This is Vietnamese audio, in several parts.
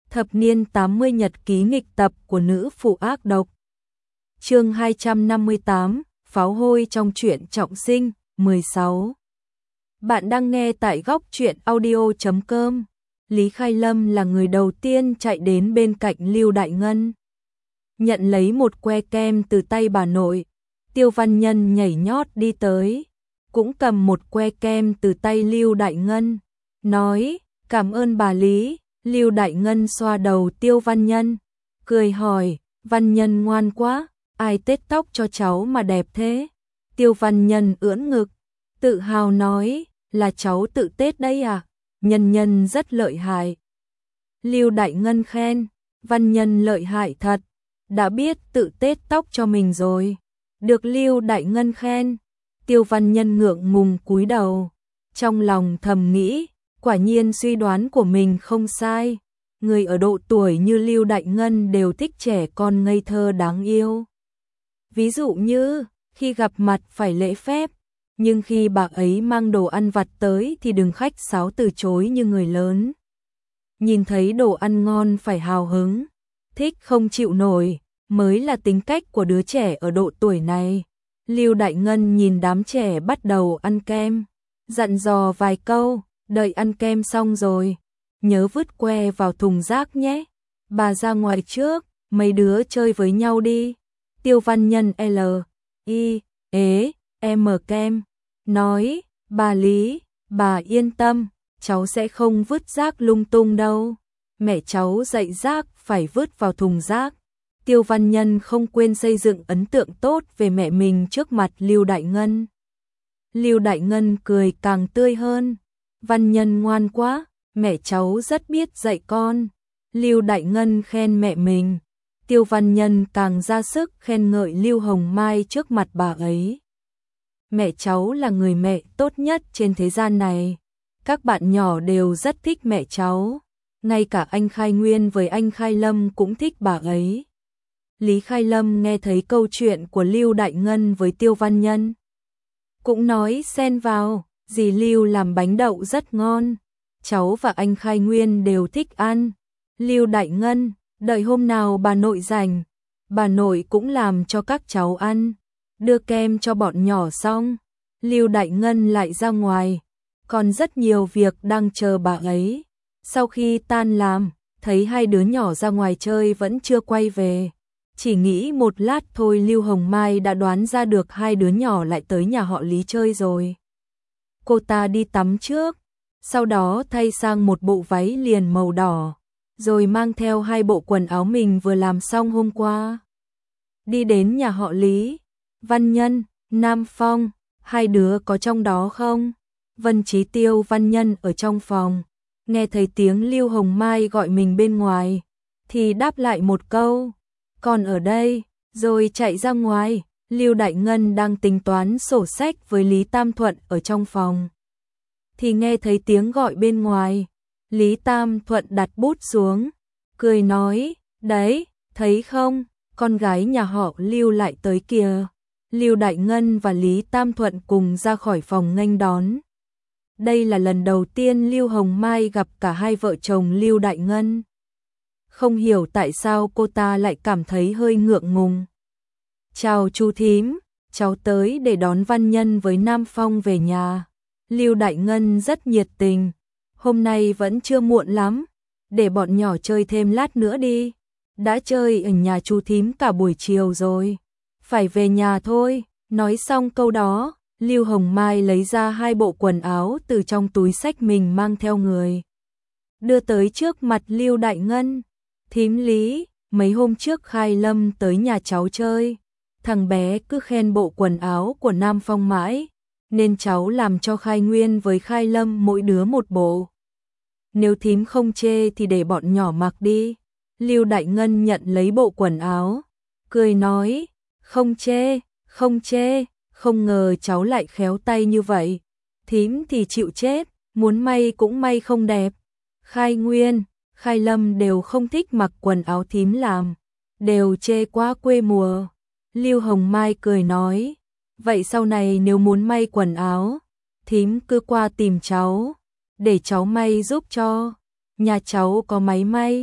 Thập niên 80 nhật ký nghịch tập của nữ phụ ác độc. Chương 258, pháo hôi trong truyện trọng sinh, 16. Bạn đang nghe tại góc truyện audio.com. Lý Khai Lâm là người đầu tiên chạy đến bên cạnh Lưu Đại Ngân. Nhận lấy một que kem từ tay bà nội, Tiêu Văn Nhân nhảy nhót đi tới, cũng cầm một que kem từ tay Lưu Đại Ngân, nói, cảm ơn bà Lý. Lưu Đại Ngân xoa đầu Tiêu Văn Nhân, cười hỏi, Văn Nhân ngoan quá, ai tết tóc cho cháu mà đẹp thế? Tiêu Văn Nhân ưỡn ngực, tự hào nói, là cháu tự tết đấy à? Nhân Nhân rất lợi hại. Lưu Đại Ngân khen, Văn Nhân lợi hại thật, đã biết tự tết tóc cho mình rồi. Được Lưu Đại Ngân khen, Tiêu Văn Nhân ngượng ngùng cúi đầu, trong lòng thầm nghĩ, quả nhiên suy đoán của mình không sai, người ở độ tuổi như Lưu Đại Ngân đều thích trẻ con ngây thơ đáng yêu. Ví dụ như, khi gặp mặt phải lễ phép, nhưng khi bà ấy mang đồ ăn vặt tới thì đừng khách sáo từ chối như người lớn. Nhìn thấy đồ ăn ngon phải hào hứng, thích không chịu nổi, mới là tính cách của đứa trẻ ở độ tuổi này. Lưu Đại Ngân nhìn đám trẻ bắt đầu ăn kem, dặn dò vài câu. Đợi ăn kem xong rồi, nhớ vứt que vào thùng rác nhé. Bà ra ngoài trước, mấy đứa chơi với nhau đi. Tiêu Văn Nhân kem, nói, bà Lý, bà yên tâm, cháu sẽ không vứt rác lung tung đâu. Mẹ cháu dạy rác phải vứt vào thùng rác. Tiêu Văn Nhân không quên xây dựng ấn tượng tốt về mẹ mình trước mặt Lưu Đại Ngân. Lưu Đại Ngân cười càng tươi hơn. Văn Nhân ngoan quá, mẹ cháu rất biết dạy con. Lưu Đại Ngân khen mẹ mình. Tiêu Văn Nhân càng ra sức khen ngợi Lưu Hồng Mai trước mặt bà ấy. Mẹ cháu là người mẹ tốt nhất trên thế gian này. Các bạn nhỏ đều rất thích mẹ cháu. Ngay cả anh Khai Nguyên với anh Khai Lâm cũng thích bà ấy. Lý Khai Lâm nghe thấy câu chuyện của Lưu Đại Ngân với Tiêu Văn Nhân, cũng nói xen vào. Dì Lưu làm bánh đậu rất ngon, cháu và anh Khai Nguyên đều thích ăn. Lưu Đại Ngân, đợi hôm nào bà nội rảnh, bà nội cũng làm cho các cháu ăn. Đưa kem cho bọn nhỏ xong, Lưu Đại Ngân lại ra ngoài, còn rất nhiều việc đang chờ bà ấy. Sau khi tan làm, thấy hai đứa nhỏ ra ngoài chơi vẫn chưa quay về. Chỉ nghĩ một lát thôi Lưu Hồng Mai đã đoán ra được hai đứa nhỏ lại tới nhà họ Lý chơi rồi. Cô ta đi tắm trước, sau đó thay sang một bộ váy liền màu đỏ, rồi mang theo hai bộ quần áo mình vừa làm xong hôm qua. Đi đến nhà họ Lý, Văn Nhân, Nam Phong, hai đứa có trong đó không? Vân Chí Tiêu Văn Nhân ở trong phòng, nghe thấy tiếng Lưu Hồng Mai gọi mình bên ngoài, thì đáp lại một câu, còn ở đây, rồi chạy ra ngoài. Lưu Đại Ngân đang tính toán sổ sách với Lý Tam Thuận ở trong phòng, thì nghe thấy tiếng gọi bên ngoài. Lý Tam Thuận đặt bút xuống, cười nói, đấy, thấy không, con gái nhà họ Lưu lại tới kìa. Lưu Đại Ngân và Lý Tam Thuận cùng ra khỏi phòng nghênh đón. Đây là lần đầu tiên Lưu Hồng Mai gặp cả hai vợ chồng Lưu Đại Ngân. Không hiểu tại sao cô ta lại cảm thấy hơi ngượng ngùng. Chào chú thím, cháu tới để đón Văn Nhân với Nam Phong về nhà. Lưu Đại Ngân rất nhiệt tình, hôm nay vẫn chưa muộn lắm, để bọn nhỏ chơi thêm lát nữa đi. Đã chơi ở nhà chú thím cả buổi chiều rồi, phải về nhà thôi. Nói xong câu đó, Lưu Hồng Mai lấy ra hai bộ quần áo từ trong túi xách mình mang theo người, đưa tới trước mặt Lưu Đại Ngân. Thím Lý, mấy hôm trước Khai Lâm tới nhà cháu chơi, thằng bé cứ khen bộ quần áo của Nam Phong mãi, nên cháu làm cho Khai Nguyên với Khai Lâm mỗi đứa một bộ. Nếu thím không chê thì để bọn nhỏ mặc đi. Lưu Đại Ngân nhận lấy bộ quần áo, cười nói, không chê, không chê, không ngờ cháu lại khéo tay như vậy. Thím thì chịu chết, muốn may cũng may không đẹp. Khai Nguyên, Khai Lâm đều không thích mặc quần áo thím làm, đều chê quá quê mùa. Lưu Hồng Mai cười nói, vậy sau này nếu muốn may quần áo, thím cứ qua tìm cháu, để cháu may giúp cho. Nhà cháu có máy may,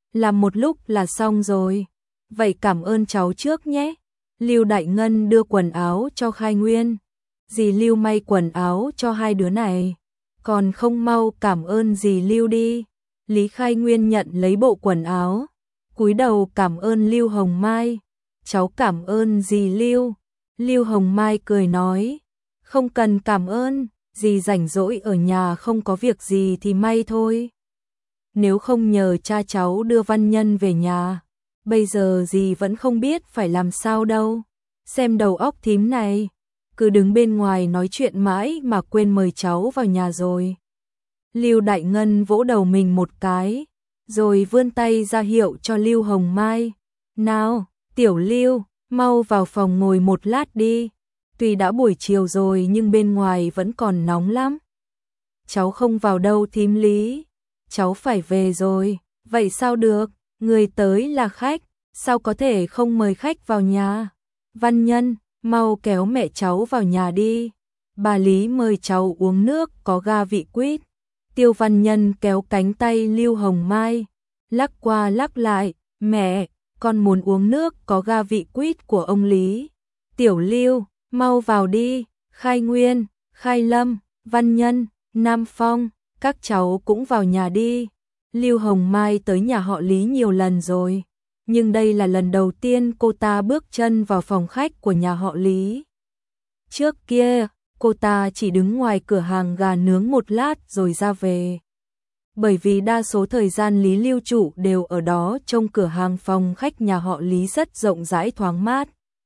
làm một lúc là xong rồi. Vậy cảm ơn cháu trước nhé. Lưu Đại Ngân đưa quần áo cho Khai Nguyên. Dì Lưu may quần áo cho hai đứa này. Còn không mau cảm ơn dì Lưu đi. Lý Khai Nguyên nhận lấy bộ quần áo, cúi đầu cảm ơn Lưu Hồng Mai. Cháu cảm ơn dì Lưu. Lưu Hồng Mai cười nói, không cần cảm ơn, dì rảnh rỗi ở nhà không có việc gì thì may thôi. Nếu không nhờ cha cháu đưa Văn Nhân về nhà, bây giờ dì vẫn không biết phải làm sao đâu. Xem đầu óc thím này, cứ đứng bên ngoài nói chuyện mãi mà quên mời cháu vào nhà rồi. Lưu Đại Ngân vỗ đầu mình một cái, rồi vươn tay ra hiệu cho Lưu Hồng Mai. Nào, Tiểu Lưu, mau vào phòng ngồi một lát đi. Tuy đã buổi chiều rồi nhưng bên ngoài vẫn còn nóng lắm. Cháu không vào đâu thím Lý. Cháu phải về rồi. Vậy sao được, người tới là khách, sao có thể không mời khách vào nhà. Văn Nhân, mau kéo mẹ cháu vào nhà đi. Bà Lý mời cháu uống nước có ga vị quýt. Tiêu Văn Nhân kéo cánh tay Lưu Hồng Mai, lắc qua lắc lại, mẹ, con muốn uống nước có ga vị quýt của ông Lý. Tiểu Lưu, mau vào đi. Khai Nguyên, Khai Lâm, Văn Nhân, Nam Phong, các cháu cũng vào nhà đi. Lưu Hồng Mai tới nhà họ Lý nhiều lần rồi, nhưng đây là lần đầu tiên cô ta bước chân vào phòng khách của nhà họ Lý. Trước kia, cô ta chỉ đứng ngoài cửa hàng gà nướng một lát rồi ra về. Bởi vì đa số thời gian Lý Lưu Trụ đều ở đó trông cửa hàng phòng khách nhà họ Lý rất rộng rãi thoáng mát.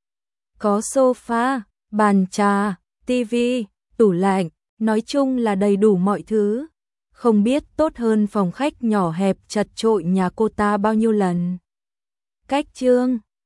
Có sofa, bàn trà, tivi, tủ lạnh, nói chung là đầy đủ mọi thứ. Không biết tốt hơn phòng khách nhỏ hẹp chật chội nhà cô ta bao nhiêu lần. Cách chương